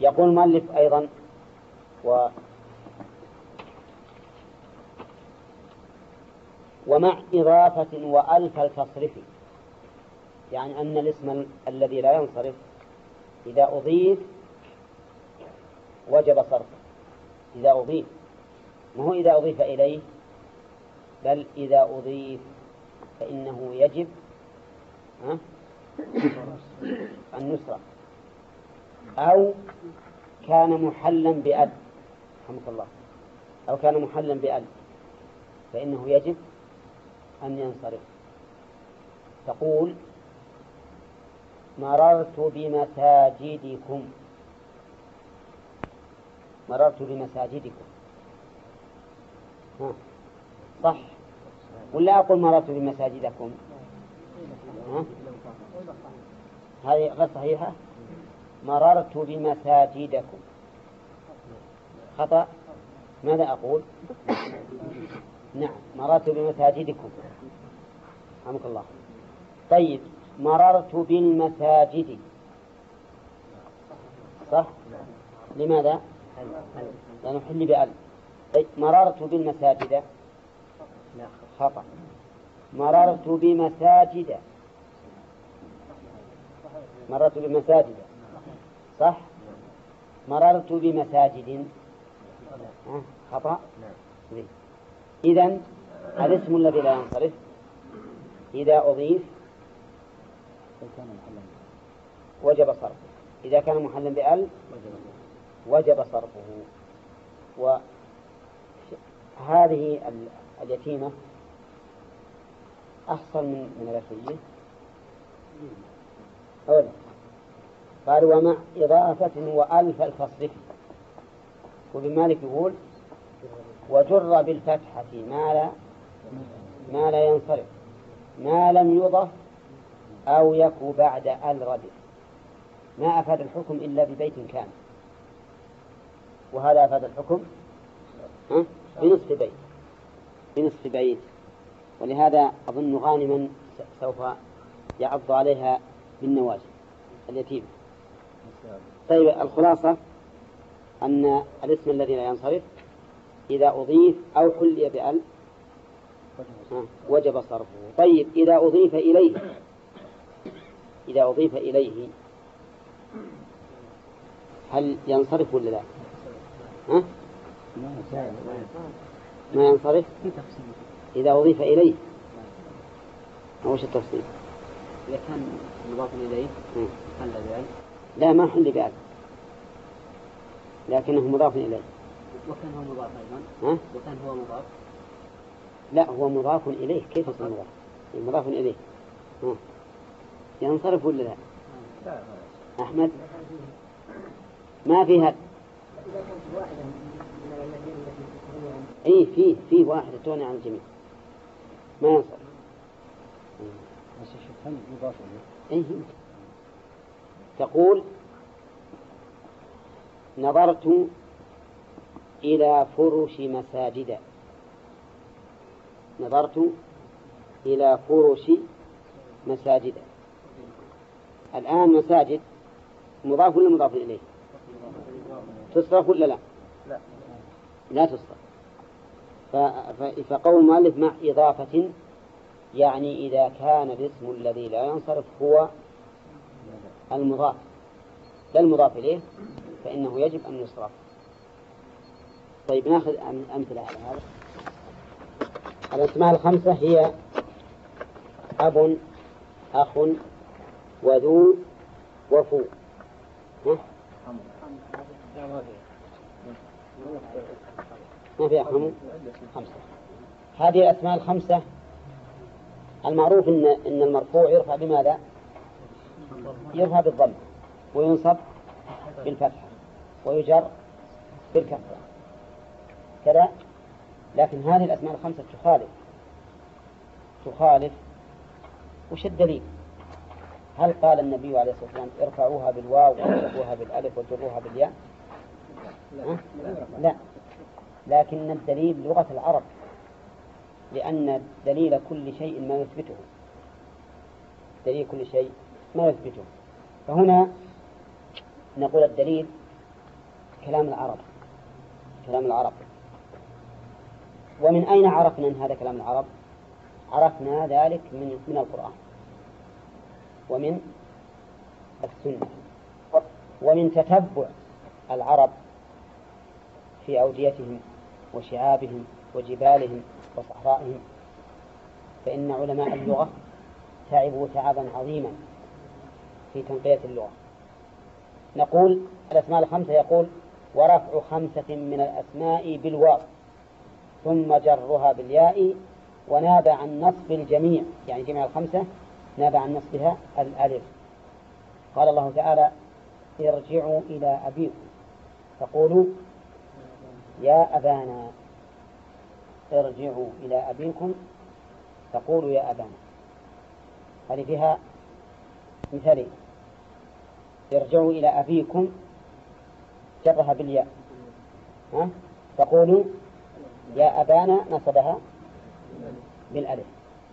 يقول المؤلف أيضا ومع إضافة وألف التصرف، يعني أن الاسم الذي لا ينصرف إذا أضيف وجب صرفه. إذا أضيف، ما هو إذا أضيف إليه، بل إذا أضيف فإنه يجب النصرة، أو كان محلا بأل، رحمك الله، أو كان محلا بأل فإنه يجب أن ينصرف. تقول مررت بمساجدكم، مررت بمساجدكم، صح ولا أقول مررت بمساجدكم؟ هذه غير صحيحة. مررت بمساجدكم خطأ. ماذا أقول؟ نعم، مررت بمساجدكم، رحمك الله. طيب، مررت بالمساجد، صح؟ لماذا؟ لأنه حل بأل. طيب، مررت بالمساجد خطأ. مررت بمساجد، مررت بمساجد، صح؟ مررت بمساجد خطأ. إذن الاسم الذي لا ينصرف إذا أضيف وجب صرفه، إذا كان محلا بأل وجب صرفه. وهذه اليتيمة أحسن من الأخية أولا. قال ومع إضافة وألف التصرف. وابن مالك يقول وجر بالفتحة ما لا ينصرف ما لم يضف أو يكو بعد الردف، ما أفاد الحكم إلا ببيت كامل، وهذا أفاد الحكم بنصف بيت. ولهذا أظن غانما سوف يعض عليها بالنواجذ اليتيم. طيب، الخلاصة أن الاسم الذي لا ينصرف إذا أضيف أو حلي بأل وجب صرفه. طيب، إذا أضيف إليه هل ينصرف ولا لا؟ ما ينصرف إذا أضيف إليه. وش التفصيل؟ إذا كان مضاف إليه حل بأل. لا، ما حل بأل، لكنه مضاف إليه. وكان هو مضاف أيضا. وكان هو مضاف. لا، هو مضاف إليه. كيف يصير مضاف؟ مضاف إليه ينصرف ولا لا؟ أحمد ما فيها. إيه، فيه واحدة توني عن الجميع ما ينصرف. بس شوف هل مضاف إليه؟ إيه، تقول نظرت إلى فرش مساجد. نظرت إلى فرش مساجد. الآن مساجد مضاف ولا مضاف إليه؟ تصرف ولا لا؟ لا تصرف. فقول المؤلف مع إضافة يعني إذا كان الاسم الذي لا ينصرف هو المضاف لا المضاف إليه فإنه يجب أن يصرف. طيب، نأخذ أمثلة على هذا. الأسماء الخمسة هي أب، أخ، وذو، وفو. ما في أحمد خمسة. هذه الأسماء الخمسة المعروف إن المرفوع يرفع بماذا؟ يرفع بالضم، وينصب بالفتحة، ويجر بالكسرة كذا. لكن هذه الأسماء الخمسة تخالف. وش الدليل؟ هل قال النبي عليه الصلاة والسلام ارفعوها بالواو وانصبوها بالألف وجروها بالياء؟ لا، لكن الدليل لغة العرب، لأن دليل كل شيء ما يثبته. دليل كل شيء ما يثبته. فهنا نقول الدليل كلام العرب، كلام العرب. ومن أين عرفنا أن هذا كلام العرب؟ عرفنا ذلك من القرآن ومن السنة ومن تتبع العرب في أوديتهم وشعابهم وجبالهم وصحرائهم، فإن علماء اللغة تعبوا تعبا عظيما في تنقية اللغة. نقول الأسماء الخمسة، يقول ورفع 5 من الأسماء بالواو ثم جرها بالياء وناب عن نصب الجميع، يعني جميع 5 ناب عن نصبها الألف. قال الله تعالى ارجعوا إلى أبيكم فقولوا يا أبانا، ارجعوا إلى أبيكم فقولوا يا أبانا. هذه فيها مثالين، ارجعوا إلى أبيكم جرها بالياء فقولوا يا أبانا نصبها بالألف.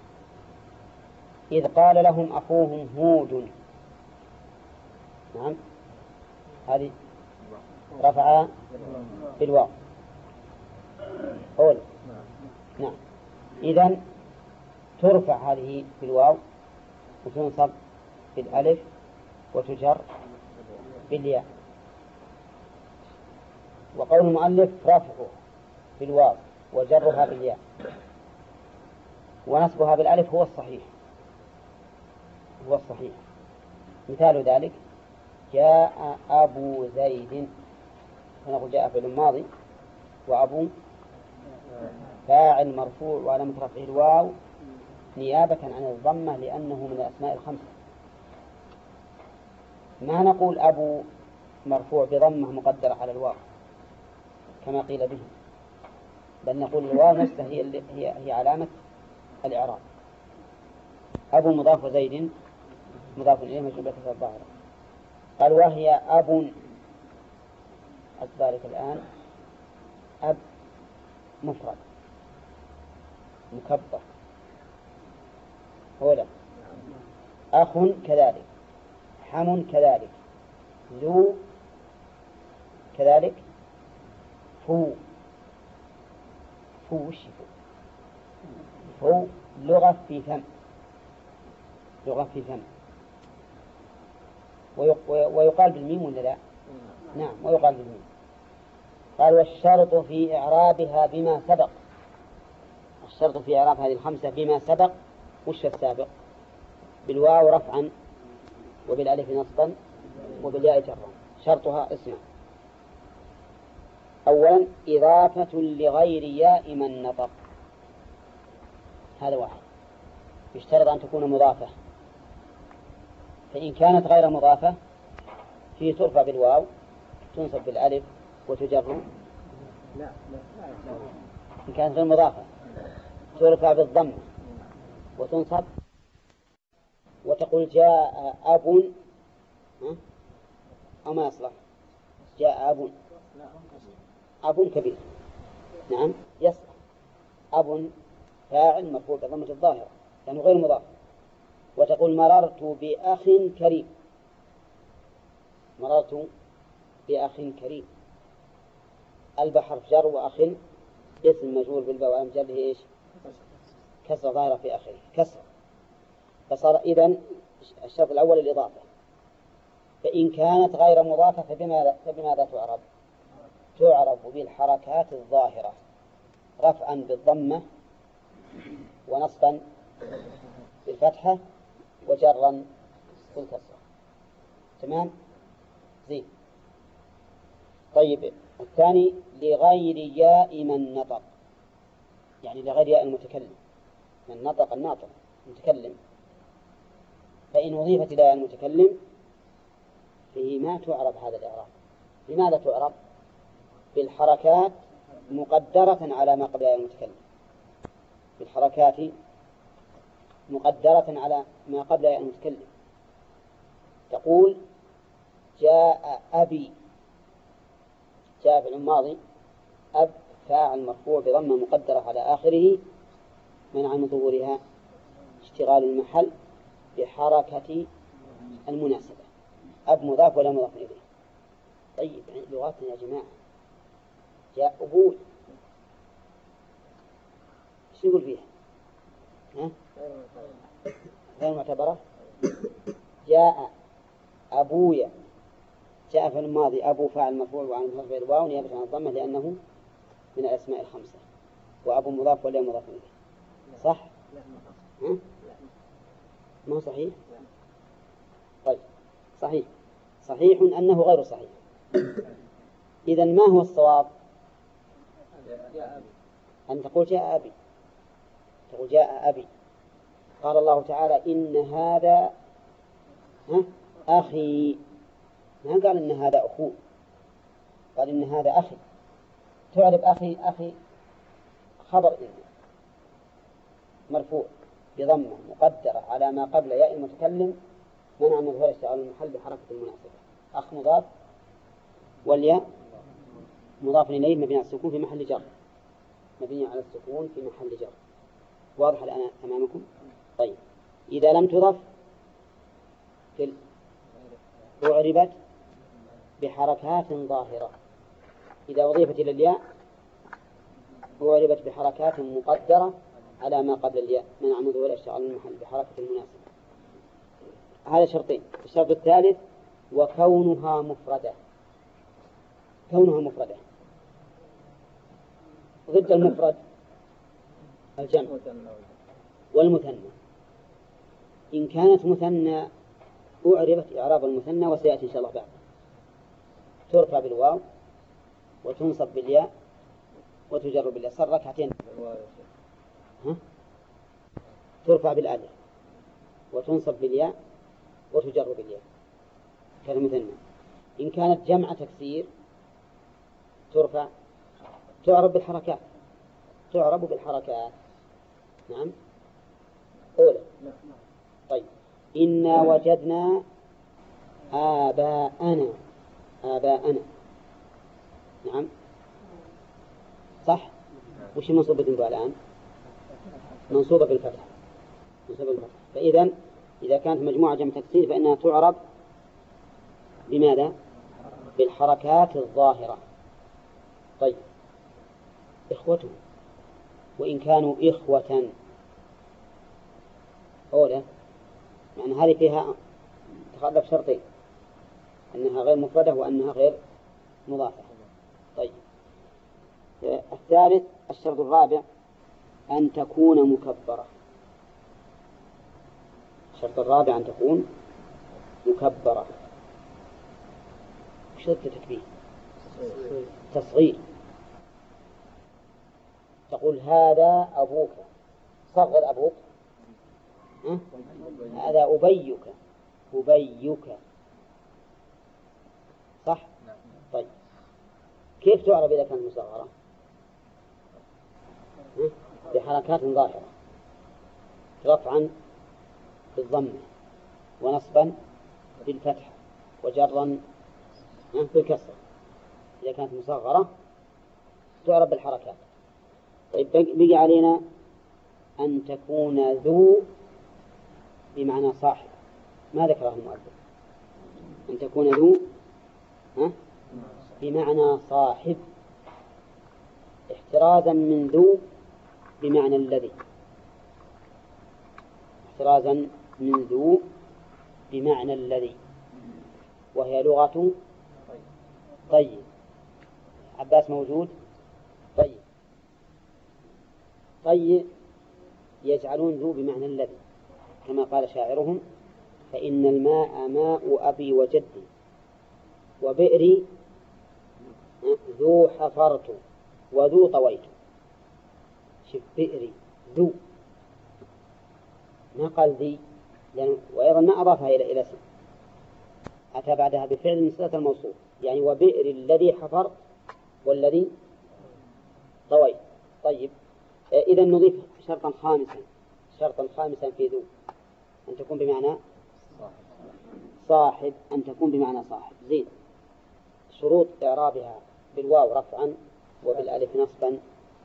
إذ قال لهم أخوهم هود، نعم هذه رفع بالواو أول، نعم. إذن ترفع هذه بالواو وتنصب بالألف وتجر بالياء. وقول المؤلف رفعه بالواو وجرها بالياء ونصبها بالألف هو الصحيح، هو الصحيح. مثال ذلك جاء أبو زيد، فنقول جاء فعل ماضي وأبو فاعل مرفوع وعلامة رفعه الواو نيابة عن الضمة لأنه من الأسماء الخمسة. ما نقول أبو مرفوع بضمة مقدرة على الواو كما قيل به، بل نقول الواو نفسها هي علامة الإعراب. أبو مضاف وزيد مضاف إليه مجرور بكسر الظاهرة. قال وهي أب، ذلك الآن أب مفرد مكبر هو له، أخ كذلك، حم كذلك، ذو كذلك، فو. فو وش فو؟ لغة في فم، لغة في فم. ويقال بالميم ولا لا؟ نعم ويقال بالميم. قال والشرط في إعرابها بما سبق، الشرط في إعراب هذه الخمسة بما سبق. وش السابق؟ بالواو رفعا وبالألف نصبا وبالياء جرا. شرطها اسمع، أولا إضافة لغير ياء من نطق، هذا واحد. يشترط أن تكون مضافة، فإن كانت غير مضافة في ترفع بالواو تنصب بالألف وتجر. إن كانت غير مضافة ترفع بالضم وتنصب وتقول جاء أب، أو ما يصلح جاء أب، أب كبير، نعم يصلح. أب فاعل مرفوع بضمة الظاهرة لأنه غير مضاف. وتقول مررت بأخ كريم، مررت بأخ كريم. البحر جر وأخ اسم مجهول بالباء وعلامة جره إيش؟ كسر ظاهرة في آخره، كسر. فصار إذن الشرط الأول الإضافة. فإن كانت غير مضافة فبماذا تعرب؟ تعرب بالحركات الظاهرة، رفعا بالضمة ونصبا بالفتحة وجرا بالكسرة. تمام؟ زين. طيب الثاني لغير ياء من نطق، يعني لغير ياء المتكلم، من نطق الناطق المتكلم. فإن أضيفت إلى المتكلم فيه ما تعرب هذا الإعراب. لماذا تعرب؟ بالحركات مقدرة على ما قبل المتكلم، بالحركات مقدرة على ما قبل المتكلم. تقول جاء أبي، جاء في الماضي، أب فاعل مرفوع بضمة مقدرة على آخره منع من ظهورها اشتغال المحل بحركة المناسبة. أب مضاف ولا مضاف إليه. طيب لغاتنا يا جماعة جاء أبوي شو يقول فيها؟ ها؟ غير معتبرة. جاء أبويا، جاء في الماضي أبو فاعل مرفوع وعن غير الواو نيابة عن الضمة لأنه من الأسماء الخمسة، وأبو مضاف ولا مضاف إليه. صح؟ ها؟ ما هو صحيح؟ طيب صحيح، صحيح أنه غير صحيح. إذن ما هو الصواب؟ أن تقول جاء أبي، تقول جاء أبي. قال الله تعالى إن هذا أخي، ما قال إن هذا أخوه، قال إن هذا أخي. تعرف أخي خبر إن مرفوع بضمة مقدرة على ما قبل ياء المتكلم منع من ظهور اشتغال المحل بحركة المناسبة. أخ مضاف والياء مضاف إليه مبني على السكون في محل جر، مبني على السكون في محل جر. واضح الآن أمامكم؟ طيب إذا لم تضف أعربت بحركات ظاهرة. إذا أضيفت إلى الياء أعربت بحركات مقدرة على ما قبل الياء منع من ظهور اشتغال المحل بحركة المناسبة. هذا شرطين. الشرط الثالث وكونها مفردة. كونها مفردة ضد المفرد الجمع والمثنى. إن كانت مثنى أعربت إعراب المثنى وسيأتي إن شاء الله بعد. ترفع بالواو وتنصب بالياء وتجر بالياء. صار ركعتين. ترفع بالألف وتنصب بالياء وتجر بالياء كالمثنى. إن كانت جمع تكسير ترفع تعرب بالحركات، تعرب بالحركات. نعم. أولى. طيب إنا وجدنا آباءنا. آباءنا. نعم صح. وش منصوبة بالفتح الآن؟ منصوبة بالفتح. منصوبة بالفتح. فإذا إذا كانت مجموعة جمع تكسير فإنها تعرب بماذا؟ بالحركات الظاهرة. طيب إخوته وإن كانوا إخوة أولا، يعني هذه فيها تخلف شرطين، أنها غير مفردة وأنها غير مضافة. طيب الثالث الشرط الرابع أن تكون مكبرة. الشرط الرابع أن تكون مكبرة. شرط تكبير تصغير. تقول هذا أبوك، صغر أبوك. هذا أبيك، أبيك. صح؟ طيب كيف تعرف إذا كانت مصغرة؟ بحركات ظاهرة، رفعا بالضم ونصبا بالفتح وجرا بالكسر. إذا كانت مصغرة تعرف بالحركات. طيب بقي علينا أن تكون ذو بمعنى صاحب. ما ذكره المؤلف. أن تكون ذو بمعنى صاحب، احترازا من ذو بمعنى الذي، احترازا من ذو بمعنى الذي، وهي لغة طيب. عباس موجود؟ طيب. طيب يجعلون ذو بمعنى الذي كما قال شاعرهم فإن الماء ماء أبي وجدي وبئري ذو حفرت وذو طويت. شف بئري ذو ما قال ذي، وأيضا ما أضافها إلى اسم، أتى بعدها بفعل من صلة الموصول، يعني وبئر الذي حفرت والذي طويت. طيب إذا نضيف شرطا خامسا في ذو أن تكون بمعنى صاحب. أن تكون بمعنى صاحب. زين. شروط إعرابها بالواو رفعا وبالألف نصبا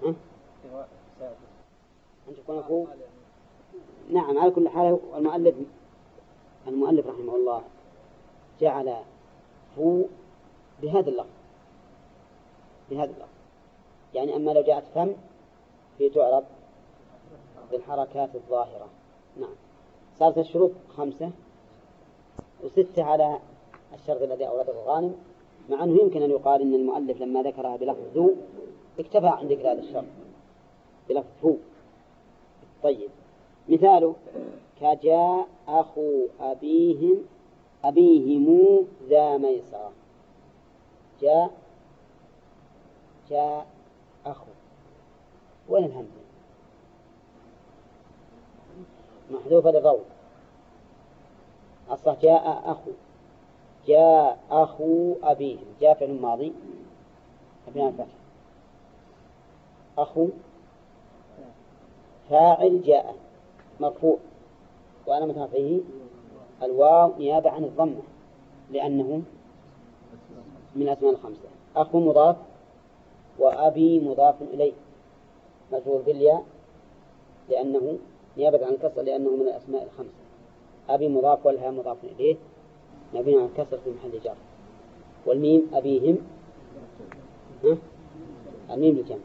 أن تكون فوق. نعم على كل حال. المؤلف رحمه الله جعل فو بهذا اللفظ، بهذا اللفظ. يعني أما لو جاءت فم في تعرب بالحركات الظاهرة. نعم. صارت الشروط 5 و6 على الشرط الذي أورده غانم، مع أنه يمكن أن يقال إن المؤلف لما ذكرها بلفظ ذو اكتفى عند ذكر هذا الشرط بلفظ هو. طيب، مثاله كجاء أخو أبيهم ذا ميسرة. جاء أخو، وين الهمزة؟ محذوفة للروض. أصلا جاء أخو أبيهم، جاء فعل ماضي مبني الفتح. أخو فاعل جاء مرفوع، وأنا مترفعه الواو نيابة عن الضمة لأنه من أسماء الخمسة. أخو مضاف، وأبي مضاف إليه مجرور بالياء لأنه نيابة عن الكسر لأنه من الأسماء الخمسة. أبي مضاف والها مضاف إليه مبني عن الكسر في محل جر. والميم أبيهم الميم للجمع.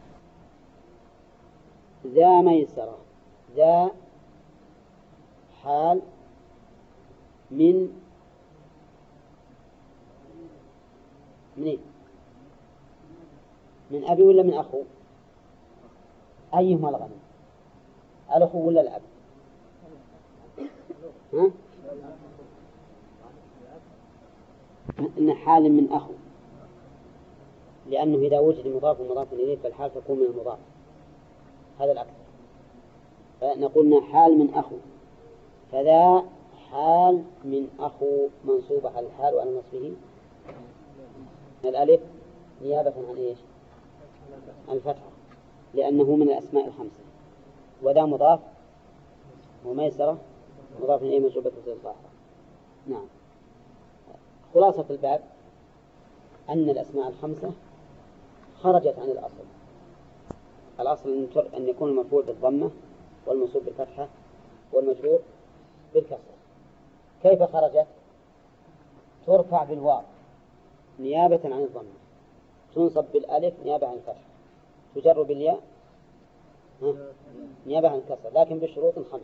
ذا ميسرة، ذا حال من أبي ولا من أخو؟ أيهما الغنم، الأخو ولا الأب؟ إن حال من أخو، لأنه إذا وجد مضاف ومضاف إليه فالحال تكون من المضاف، هذا الأكثر. فنقولنا حال من أخو، فذا حال من أخو منصوبة على الحال وعلى نصبه الألف نيابة عن إيش؟ الفتحة لأنه من الأسماء الخمسة. وذا مضاف وميسرة مضاف إليه منصوبة الظاهرة. نعم. خلاصة الباب أن الأسماء الخمسة خرجت عن الأصل. الأصل أن يكون المرفوع بالضمة والمنصوب بالفتحة والمجرور بالكسر. كيف خرجت؟ ترفع بالواو نيابة عن الضمة، تنصب بالألف نيابة عن الفتحة، تجر بالياء نيابة عن الكسر، لكن بشروط 5: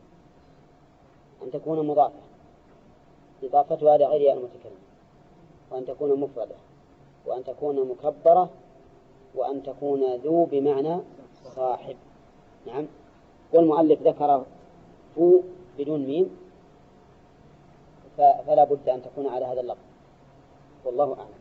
أن تكون مضافة إضافتها لغير المتكلم، وأن تكون مفردة، وأن تكون مكبرة، وأن تكون ذو بمعنى صاحب. نعم. والمؤلف ذكر فو بدون ميم، فلا بد أن تكون على هذا اللفظ، والله أعلم.